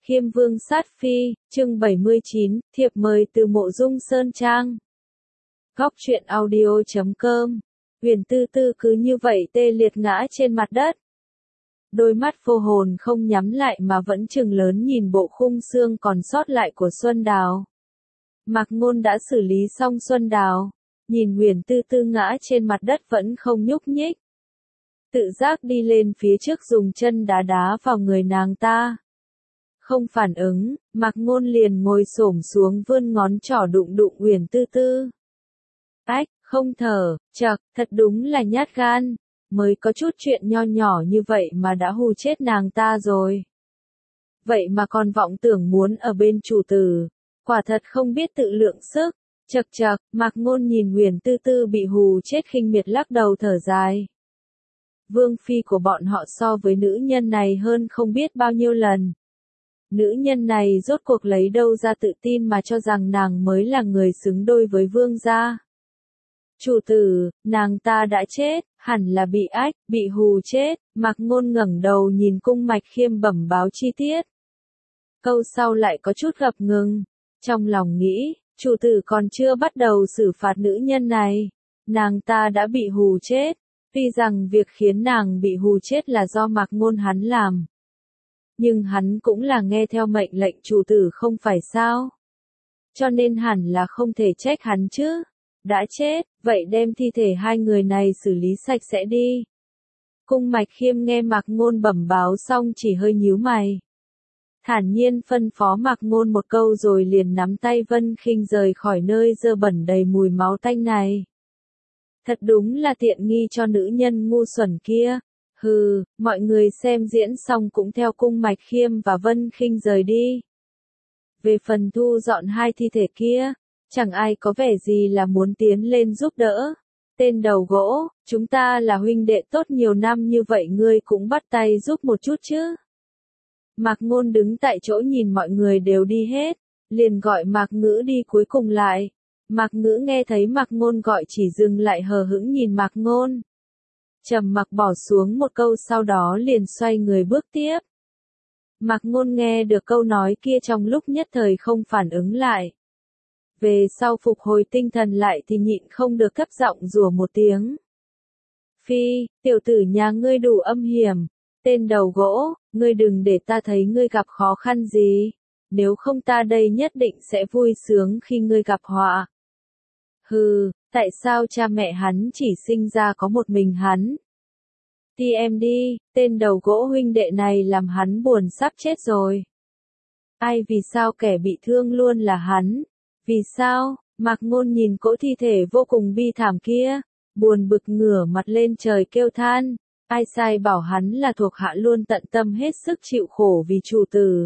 Khiêm Vương sát phi, chương 79, thiệp mời từ Mộ Dung Sơn Trang. Góc truyện audio.com. Huyền Tư Tư cứ như vậy tê liệt ngã trên mặt đất. Đôi mắt vô hồn không nhắm lại mà vẫn trừng lớn nhìn bộ khung xương còn sót lại của Xuân Đào. Mạc Ngôn đã xử lý xong Xuân Đào, nhìn Huyền Tư Tư ngã trên mặt đất vẫn không nhúc nhích. Tự giác đi lên phía trước dùng chân đá đá vào người nàng ta. Không phản ứng, Mạc Ngôn liền ngồi xổm xuống vươn ngón trỏ đụng đụng Huyền Tư Tư. Ách, không thở, chậc, thật đúng là nhát gan, mới có chút chuyện nho nhỏ như vậy mà đã hù chết nàng ta rồi. Vậy mà còn vọng tưởng muốn ở bên chủ tử, quả thật không biết tự lượng sức. Chậc chậc, Mạc Ngôn nhìn Huyền Tư Tư bị hù chết khinh miệt lắc đầu thở dài. Vương phi của bọn họ so với nữ nhân này hơn không biết bao nhiêu lần. Nữ nhân này rốt cuộc lấy đâu ra tự tin mà cho rằng nàng mới là người xứng đôi với vương gia. Chủ tử, nàng ta đã chết, hẳn là bị bị hù chết. Mạc Ngôn ngẩng đầu nhìn Cung Mạch Khiêm bẩm báo chi tiết. Câu sau lại có chút ngập ngừng, trong lòng nghĩ, chủ tử còn chưa bắt đầu xử phạt nữ nhân này, nàng ta đã bị hù chết. Tuy rằng việc khiến nàng bị hù chết là do Mạc Ngôn hắn làm, nhưng hắn cũng là nghe theo mệnh lệnh chủ tử không phải sao? Cho nên hẳn là không thể trách hắn chứ. Đã chết, vậy đem thi thể hai người này xử lý sạch sẽ đi. Cung Mạch Khiêm nghe Mạc Ngôn bẩm báo xong chỉ hơi nhíu mày. Thản nhiên phân phó Mạc Ngôn một câu rồi liền nắm tay Vân Khinh rời khỏi nơi dơ bẩn đầy mùi máu tanh này. Thật đúng là tiện nghi cho nữ nhân ngu xuẩn kia. Hừ, mọi người xem diễn xong cũng theo Cung Mạch Khiêm và Vân Khinh rời đi. Về phần thu dọn hai thi thể kia, chẳng ai có vẻ gì là muốn tiến lên giúp đỡ. Tên đầu gỗ, chúng ta là huynh đệ tốt nhiều năm như vậy ngươi cũng bắt tay giúp một chút chứ. Mạc Ngôn đứng tại chỗ nhìn mọi người đều đi hết, liền gọi Mạc Ngữ đi cuối cùng lại. Mạc Ngữ nghe thấy Mạc Ngôn gọi chỉ dừng lại hờ hững nhìn Mạc Ngôn. Trầm mặc bỏ xuống một câu sau đó liền xoay người bước tiếp. Mạc Ngôn nghe được câu nói kia trong lúc nhất thời không phản ứng lại. Về sau phục hồi tinh thần lại thì nhịn không được thấp giọng rủa một tiếng. Phi, tiểu tử nhà ngươi đủ âm hiểm, tên đầu gỗ, ngươi đừng để ta thấy ngươi gặp khó khăn gì, nếu không ta đây nhất định sẽ vui sướng khi ngươi gặp họa. Hừ, tại sao cha mẹ hắn chỉ sinh ra có một mình hắn? Đi em đi, tên đầu gỗ huynh đệ này làm hắn buồn sắp chết rồi. Ai vì sao kẻ bị thương luôn là hắn? Vì sao? Mạc Ngôn nhìn cỗ thi thể vô cùng bi thảm kia, buồn bực ngửa mặt lên trời kêu than. Ai sai bảo hắn là thuộc hạ luôn tận tâm hết sức chịu khổ vì chủ tử.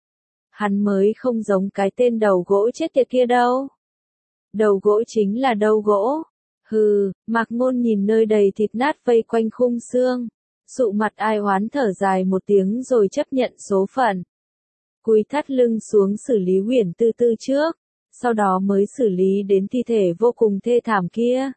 Hắn mới không giống cái tên đầu gỗ chết tiệt kia đâu. Đầu gỗ chính là đầu gỗ. Hừ, Mạc Ngôn nhìn nơi đầy thịt nát vây quanh khung xương, sụ mặt ai oán thở dài một tiếng rồi chấp nhận số phận. Cúi thắt lưng xuống xử lý Huyền Tư Tư trước, sau đó mới xử lý đến thi thể vô cùng thê thảm kia.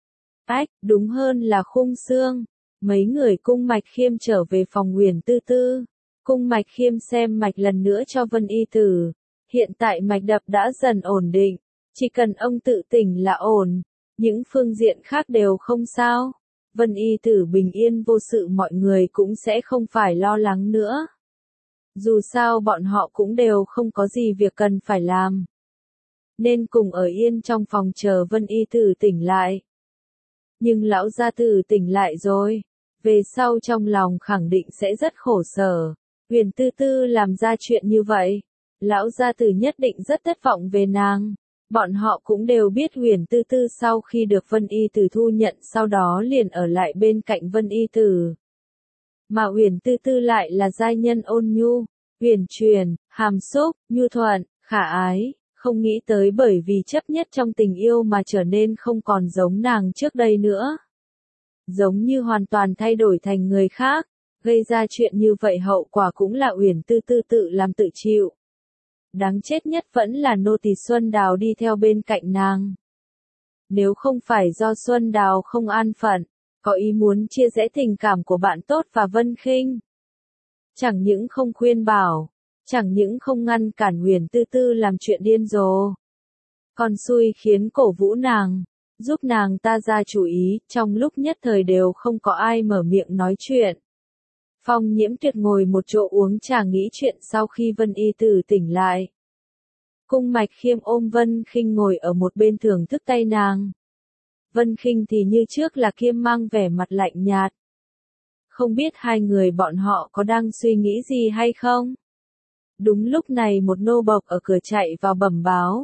Đúng hơn là khung xương. Mấy người Cung Mạch Khiêm trở về phòng Huyền Tư Tư. Cung Mạch Khiêm xem mạch lần nữa cho Vân Y Tử. Hiện tại mạch đập đã dần ổn định, chỉ cần ông tự tỉnh là ổn. Những phương diện khác đều không sao. Vân Y Tử bình yên vô sự mọi người cũng sẽ không phải lo lắng nữa. Dù sao bọn họ cũng đều không có gì việc cần phải làm, nên cùng ở yên trong phòng chờ Vân Y Tử tỉnh lại. Nhưng lão gia tử tỉnh lại rồi, về sau trong lòng khẳng định sẽ rất khổ sở. Huyền Tư Tư làm ra chuyện như vậy, lão gia tử nhất định rất thất vọng về nàng. Bọn họ cũng đều biết Huyền Tư Tư sau khi được Vân Y Tử thu nhận sau đó liền ở lại bên cạnh Vân Y Tử. Mà Huyền Tư Tư lại là giai nhân ôn nhu, huyền truyền, hàm xúc, nhu thuận, khả ái, không nghĩ tới bởi vì chấp nhất trong tình yêu mà trở nên không còn giống nàng trước đây nữa. Giống như hoàn toàn thay đổi thành người khác, gây ra chuyện như vậy hậu quả cũng là Huyền Tư Tư tự làm tự chịu. Đáng chết nhất vẫn là nô tỳ Xuân Đào đi theo bên cạnh nàng. Nếu không phải do Xuân Đào không an phận, có ý muốn chia rẽ tình cảm của bạn tốt và Vân Khinh, chẳng những không khuyên bảo, Chẳng những không ngăn cản Huyền Tư Tư làm chuyện điên rồ, còn xui khiến cổ vũ nàng, giúp nàng ta ra chủ ý, trong lúc nhất thời đều không có ai mở miệng nói chuyện. Phong Nhiễm Tuyệt ngồi một chỗ uống trà nghĩ chuyện sau khi Vân Y Tử tỉnh lại. Cung Mạch Khiêm ôm Vân Khinh ngồi ở một bên thưởng thức tay nàng. Vân Khinh thì như trước là kiêm mang vẻ mặt lạnh nhạt. Không biết hai người bọn họ có đang suy nghĩ gì hay không? Đúng lúc này một nô bộc ở cửa chạy vào bẩm báo.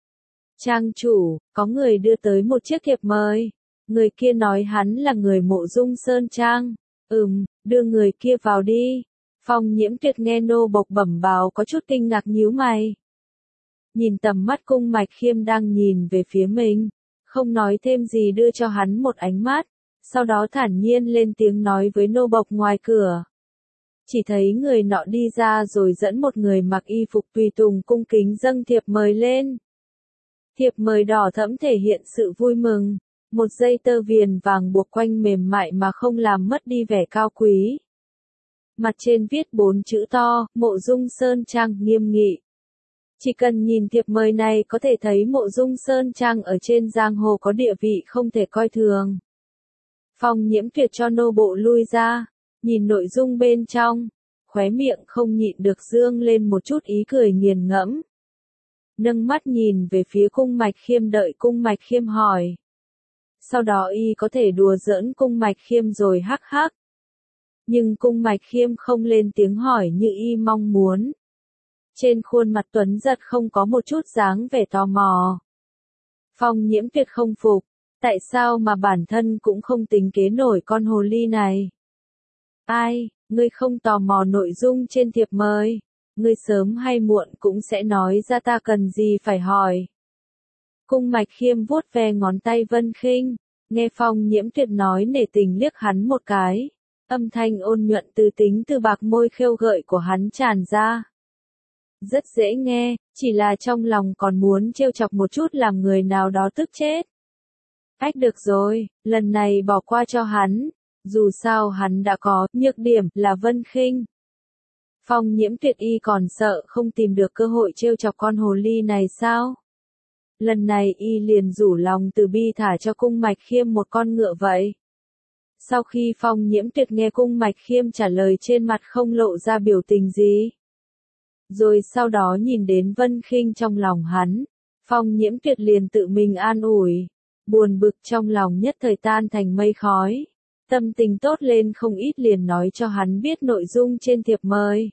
Trang chủ, có người đưa tới một chiếc thiệp mời. Người kia nói hắn là người Mộ Dung Sơn Trang. Đưa người kia vào đi. Phong Nhiễm Tuyệt nghe nô bộc bẩm báo có chút kinh ngạc nhíu mày. Nhìn tầm mắt Cung Mạch Khiêm đang nhìn về phía mình, không nói thêm gì đưa cho hắn một ánh mắt, sau đó thản nhiên lên tiếng nói với nô bộc ngoài cửa. Chỉ thấy người nọ đi ra rồi dẫn một người mặc y phục tùy tùng cung kính dâng thiệp mời lên. Thiệp mời đỏ thẫm thể hiện sự vui mừng, một dây tơ viền vàng buộc quanh mềm mại mà không làm mất đi vẻ cao quý. Mặt trên viết 4 chữ to, Mộ Dung Sơn Trang nghiêm nghị. Chỉ cần nhìn thiệp mời này có thể thấy Mộ Dung Sơn Trang ở trên giang hồ có địa vị không thể coi thường. Phong Nhiễm Tuyệt cho nô bộ lui ra, nhìn nội dung bên trong, khóe miệng không nhịn được dương lên một chút ý cười nghiền ngẫm. Nâng mắt nhìn về phía Cung Mạch Khiêm đợi Cung Mạch Khiêm hỏi. Sau đó y có thể đùa giỡn Cung Mạch Khiêm rồi hắc hắc. Nhưng Cung Mạch Khiêm không lên tiếng hỏi như y mong muốn. Trên khuôn mặt tuấn giật không có một chút dáng vẻ tò mò. Phong Nhiễm Tuyệt không phục, tại sao mà bản thân cũng không tính kế nổi con hồ ly này. Ai, ngươi không tò mò nội dung trên thiệp mời, ngươi sớm hay muộn cũng sẽ nói ra ta cần gì phải hỏi. Cung Mạch Khiêm vuốt ve ngón tay Vân Khinh, nghe Phong Nhiễm Tuyệt nói nể tình liếc hắn một cái, âm thanh ôn nhuận từ tính từ bạc môi khêu gợi của hắn tràn ra. Rất dễ nghe, chỉ là trong lòng còn muốn trêu chọc một chút làm người nào đó tức chết. Ách được rồi, lần này bỏ qua cho hắn, dù sao hắn đã có nhược điểm là Vân Khinh. Phong Nhiễm Tuyệt y còn sợ không tìm được cơ hội trêu chọc con hồ ly này sao? Lần này y liền rủ lòng từ bi thả cho Cung Mạch Khiêm một con ngựa vậy. Sau khi Phong Nhiễm Tuyệt nghe Cung Mạch Khiêm trả lời trên mặt không lộ ra biểu tình gì. Rồi sau đó nhìn đến Vân Khinh trong lòng hắn, Phong Nhiễm Tuyệt liền tự mình an ủi, buồn bực trong lòng nhất thời tan thành mây khói, tâm tình tốt lên không ít liền nói cho hắn biết nội dung trên thiệp mời.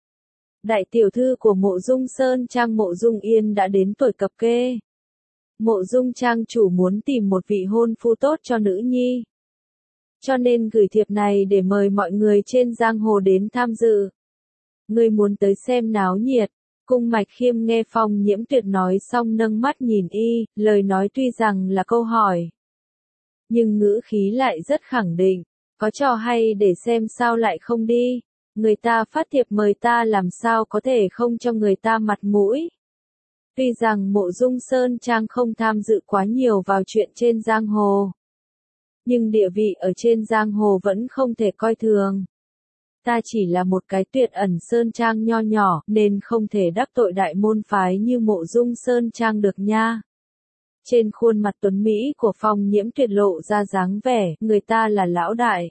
Đại tiểu thư của Mộ Dung Sơn Trang Mộ Dung Yên đã đến tuổi cập kê. Mộ Dung Trang chủ muốn tìm một vị hôn phu tốt cho nữ nhi. Cho nên gửi thiệp này để mời mọi người trên giang hồ đến tham dự. Ngươi muốn tới xem náo nhiệt. Cung Mạch Khiêm nghe Phong Nhiễm Tuyệt nói xong nâng mắt nhìn y, lời nói tuy rằng là câu hỏi, nhưng ngữ khí lại rất khẳng định, có trò hay để xem sao lại không đi, người ta phát thiệp mời ta làm sao có thể không cho người ta mặt mũi. Tuy rằng Mộ Dung Sơn Trang không tham dự quá nhiều vào chuyện trên giang hồ, nhưng địa vị ở trên giang hồ vẫn không thể coi thường. Ta chỉ là một cái Tuyệt Ẩn Sơn Trang nho nhỏ nên không thể đắc tội đại môn phái như Mộ Dung Sơn Trang được nha. Trên khuôn mặt tuấn Mỹ của Phong Nhiễm Tuyệt lộ ra dáng vẻ, người ta là lão đại.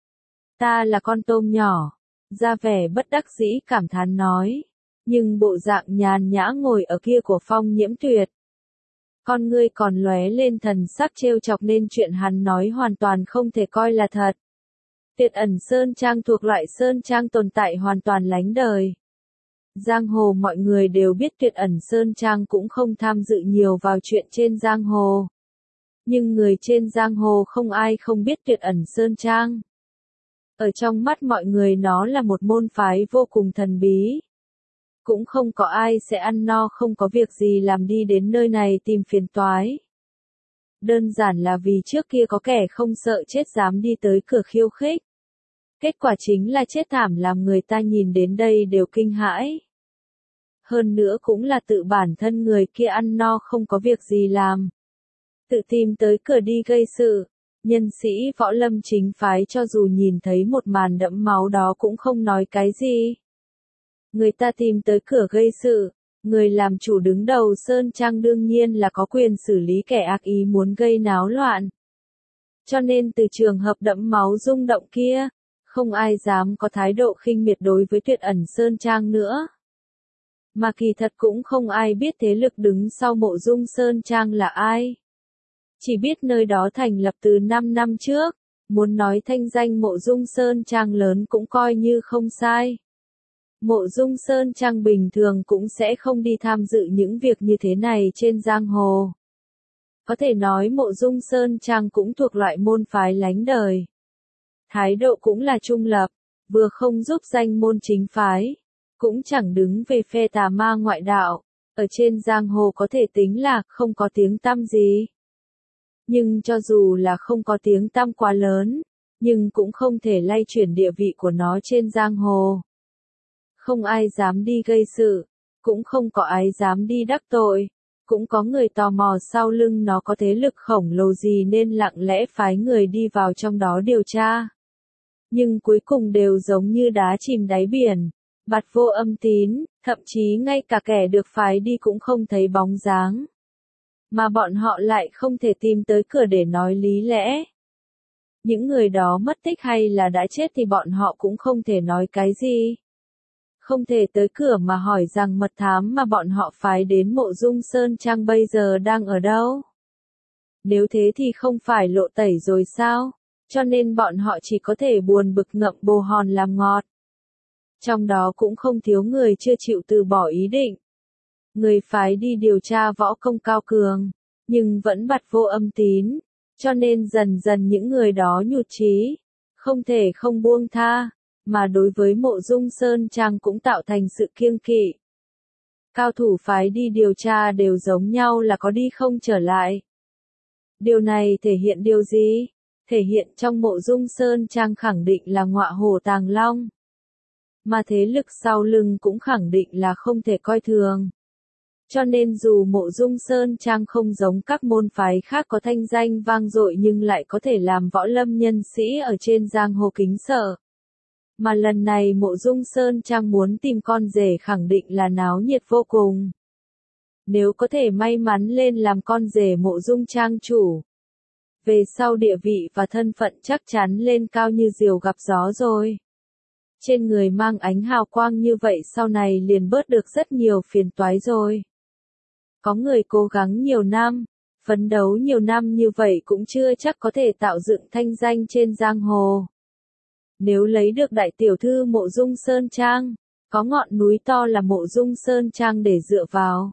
Ta là con tôm nhỏ. Ra vẻ bất đắc dĩ cảm thán nói. Nhưng bộ dạng nhàn nhã ngồi ở kia của Phong Nhiễm Tuyệt. Con ngươi còn lóe lên thần sắc trêu chọc nên chuyện hắn nói hoàn toàn không thể coi là thật. Tuyệt Ẩn Sơn Trang thuộc loại Sơn Trang tồn tại hoàn toàn lánh đời. Giang hồ mọi người đều biết Tuyệt Ẩn Sơn Trang cũng không tham dự nhiều vào chuyện trên giang hồ. Nhưng người trên giang hồ không ai không biết Tuyệt Ẩn Sơn Trang. Ở trong mắt mọi người nó là một môn phái vô cùng thần bí. Cũng không có ai sẽ ăn no không có việc gì làm đi đến nơi này tìm phiền toái. Đơn giản là vì trước kia có kẻ không sợ chết dám đi tới cửa khiêu khích. Kết quả chính là chết thảm làm người ta nhìn đến đây đều kinh hãi. Hơn nữa cũng là tự bản thân người kia ăn no không có việc gì làm. Tự tìm tới cửa đi gây sự. Nhân sĩ võ lâm chính phái cho dù nhìn thấy một màn đẫm máu đó cũng không nói cái gì. Người ta tìm tới cửa gây sự, người làm chủ đứng đầu Sơn Trang đương nhiên là có quyền xử lý kẻ ác ý muốn gây náo loạn. Cho nên từ trường hợp đẫm máu rung động kia, không ai dám có thái độ khinh miệt đối với Tuyệt Ẩn Sơn Trang nữa. Mà kỳ thật cũng không ai biết thế lực đứng sau Mộ Dung Sơn Trang là ai. Chỉ biết nơi đó thành lập từ 5 năm trước, muốn nói thanh danh Mộ Dung Sơn Trang lớn cũng coi như không sai. Mộ Dung Sơn Trang bình thường cũng sẽ không đi tham dự những việc như thế này trên giang hồ. Có thể nói Mộ Dung Sơn Trang cũng thuộc loại môn phái lánh đời. Thái độ cũng là trung lập, vừa không giúp danh môn chính phái, cũng chẳng đứng về phe tà ma ngoại đạo, ở trên giang hồ có thể tính là không có tiếng tăm gì. Nhưng cho dù là không có tiếng tăm quá lớn, nhưng cũng không thể lay chuyển địa vị của nó trên giang hồ. Không ai dám đi gây sự, cũng không có ai dám đi đắc tội, cũng có người tò mò sau lưng nó có thế lực khổng lồ gì nên lặng lẽ phái người đi vào trong đó điều tra. Nhưng cuối cùng đều giống như đá chìm đáy biển, bặt vô âm tín, thậm chí ngay cả kẻ được phái đi cũng không thấy bóng dáng. Mà bọn họ lại không thể tìm tới cửa để nói lý lẽ. Những người đó mất tích hay là đã chết thì bọn họ cũng không thể nói cái gì. Không thể tới cửa mà hỏi rằng mật thám mà bọn họ phái đến Mộ Dung Sơn Trang bây giờ đang ở đâu. Nếu thế thì không phải lộ tẩy rồi sao? Cho nên bọn họ chỉ có thể buồn bực ngậm bồ hòn làm ngọt. Trong đó cũng không thiếu người chưa chịu từ bỏ ý định. Người phái đi điều tra võ công cao cường, nhưng vẫn bặt vô âm tín, cho nên dần dần những người đó nhụt chí, không thể không buông tha, mà đối với Mộ Dung Sơn Trang cũng tạo thành sự kiêng kỵ. Cao thủ phái đi điều tra đều giống nhau là có đi không trở lại. Điều này thể hiện điều gì? Thể hiện trong Mộ Dung Sơn Trang khẳng định là ngọa hổ tàng long. Mà thế lực sau lưng cũng khẳng định là không thể coi thường. Cho nên dù Mộ Dung Sơn Trang không giống các môn phái khác có thanh danh vang dội nhưng lại có thể làm võ lâm nhân sĩ ở trên giang hồ kính sợ. Mà lần này Mộ Dung Sơn Trang muốn tìm con rể khẳng định là náo nhiệt vô cùng. Nếu có thể may mắn lên làm con rể Mộ Dung Trang chủ, về sau địa vị và thân phận chắc chắn lên cao như diều gặp gió rồi. Trên người mang ánh hào quang như vậy sau này liền bớt được rất nhiều phiền toái rồi. Có người cố gắng nhiều năm, phấn đấu nhiều năm như vậy cũng chưa chắc có thể tạo dựng thanh danh trên giang hồ. Nếu lấy được đại tiểu thư Mộ Dung Sơn Trang, có ngọn núi to là Mộ Dung Sơn Trang để dựa vào.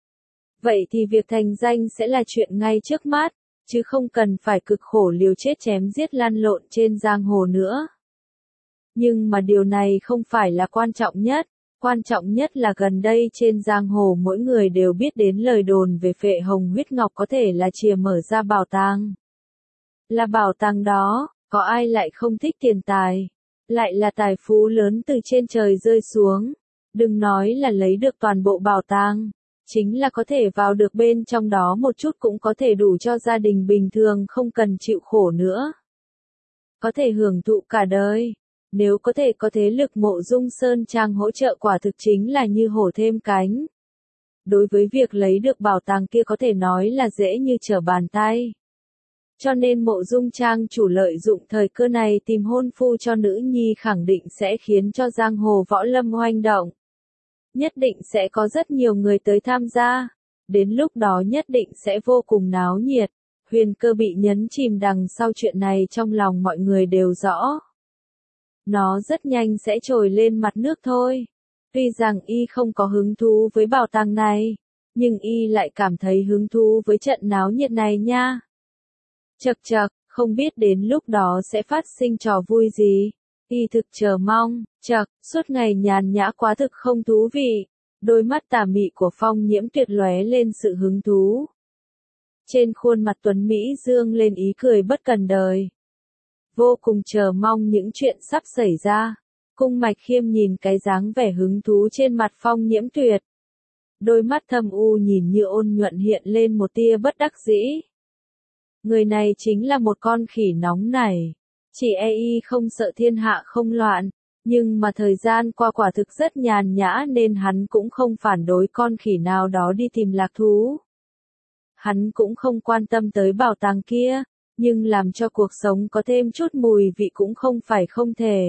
Vậy thì việc thành danh sẽ là chuyện ngay trước mắt, chứ không cần phải cực khổ liều chết chém giết lăn lộn trên giang hồ nữa. Nhưng mà điều này không phải là quan trọng nhất là gần đây trên giang hồ mỗi người đều biết đến lời đồn về Phệ Hồng huyết ngọc có thể là chìa mở ra bảo tàng. Là bảo tàng đó, có ai lại không thích tiền tài, lại là tài phú lớn từ trên trời rơi xuống, đừng nói là lấy được toàn bộ bảo tàng, chính là có thể vào được bên trong đó một chút cũng có thể đủ cho gia đình bình thường không cần chịu khổ nữa. Có thể hưởng thụ cả đời. Nếu có thể có thế lực Mộ Dung Sơn Trang hỗ trợ quả thực chính là như hổ thêm cánh. Đối với việc lấy được bảo tàng kia có thể nói là dễ như trở bàn tay. Cho nên Mộ Dung Trang chủ lợi dụng thời cơ này tìm hôn phu cho nữ nhi khẳng định sẽ khiến cho giang hồ võ lâm hoành động. Nhất định sẽ có rất nhiều người tới tham gia. Đến lúc đó nhất định sẽ vô cùng náo nhiệt. Huyền Cơ bị nhấn chìm đằng sau chuyện này trong lòng mọi người đều rõ. Nó rất nhanh sẽ trồi lên mặt nước thôi. Tuy rằng y không có hứng thú với bảo tàng này, nhưng y lại cảm thấy hứng thú với trận náo nhiệt này nha. Chậc chậc, không biết đến lúc đó sẽ phát sinh trò vui gì. Y thực chờ mong, chậc, suốt ngày nhàn nhã quá thực không thú vị. Đôi mắt tà mị của Phong Nhiễm Tuyệt lóe lên sự hứng thú. Trên khuôn mặt tuấn Mỹ dương lên ý cười bất cần đời. Vô cùng chờ mong những chuyện sắp xảy ra. Cung Mạch Khiêm nhìn cái dáng vẻ hứng thú trên mặt Phong Nhiễm Tuyệt. Đôi mắt thâm u nhìn như ôn nhuận hiện lên một tia bất đắc dĩ. Người này chính là một con khỉ nóng nảy. Chỉ y không sợ thiên hạ không loạn, Nhưng mà thời gian qua quả thực rất nhàn nhã nên hắn cũng không phản đối con khỉ nào đó đi tìm lạc thú. Hắn cũng không quan tâm tới bảo tàng kia, nhưng làm cho cuộc sống có thêm chút mùi vị cũng không phải không thể.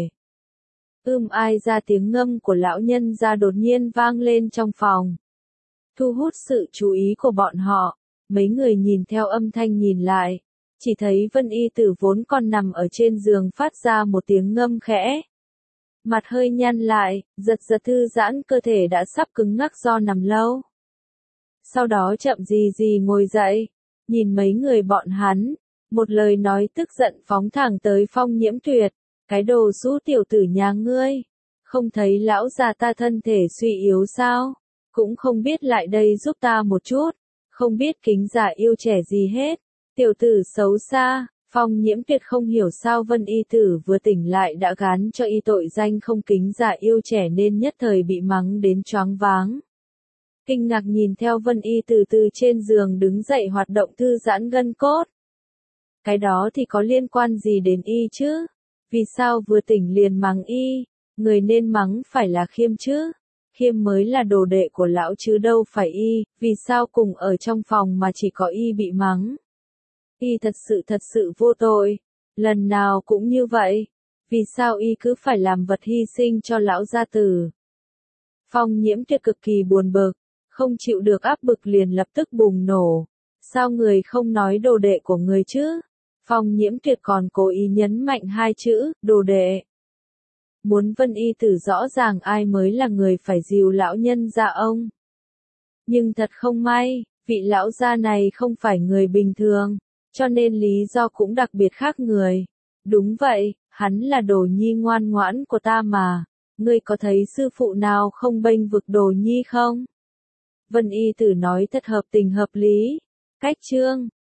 Ai ra tiếng ngâm của lão nhân gia đột nhiên vang lên trong phòng. Thu hút sự chú ý của bọn họ, mấy người nhìn theo âm thanh nhìn lại, chỉ thấy Vân Y Tử vốn còn nằm ở trên giường phát ra một tiếng ngâm khẽ. Mặt hơi nhăn lại, giật giật thư giãn cơ thể đã sắp cứng ngắc do nằm lâu. Sau đó chậm gì ngồi dậy, nhìn mấy người bọn hắn, một lời nói tức giận phóng thẳng tới Phong Nhiễm Tuyệt, cái đồ xú tiểu tử nhà ngươi, không thấy lão già ta thân thể suy yếu sao, cũng không biết lại đây giúp ta một chút, không biết kính già yêu trẻ gì hết, tiểu tử xấu xa. Phong Nhiễm Tuyệt không hiểu sao Vân Y Tử vừa tỉnh lại đã gán cho y tội danh không kính già yêu trẻ nên nhất thời bị mắng đến choáng váng. Kinh ngạc nhìn theo Vân Y Tử từ trên giường đứng dậy hoạt động thư giãn gân cốt. Cái đó thì có liên quan gì đến y chứ? Vì sao vừa tỉnh liền mắng y? Người nên mắng phải là Khiêm chứ? Khiêm mới là đồ đệ của lão chứ đâu phải y, vì sao cùng ở trong phòng mà chỉ có y bị mắng? Y thật sự vô tội, lần nào cũng như vậy, vì sao y cứ phải làm vật hy sinh cho lão gia tử? Phong Nhiễm Tuyệt cực kỳ buồn bực, không chịu được áp bực liền lập tức bùng nổ, sao người không nói đồ đệ của người chứ? Phong Nhiễm Tuyệt còn cố ý nhấn mạnh hai chữ, đồ đệ. Muốn Vân Y Tử rõ ràng ai mới là người phải dìu lão nhân gia ông. Nhưng thật không may, vị lão gia này không phải người bình thường, cho nên lý do cũng đặc biệt khác người. Đúng vậy, hắn là đồ nhi ngoan ngoãn của ta mà, ngươi có thấy sư phụ nào không bênh vực đồ nhi không? Vân Y Tử nói thật hợp tình hợp lý. Cách chương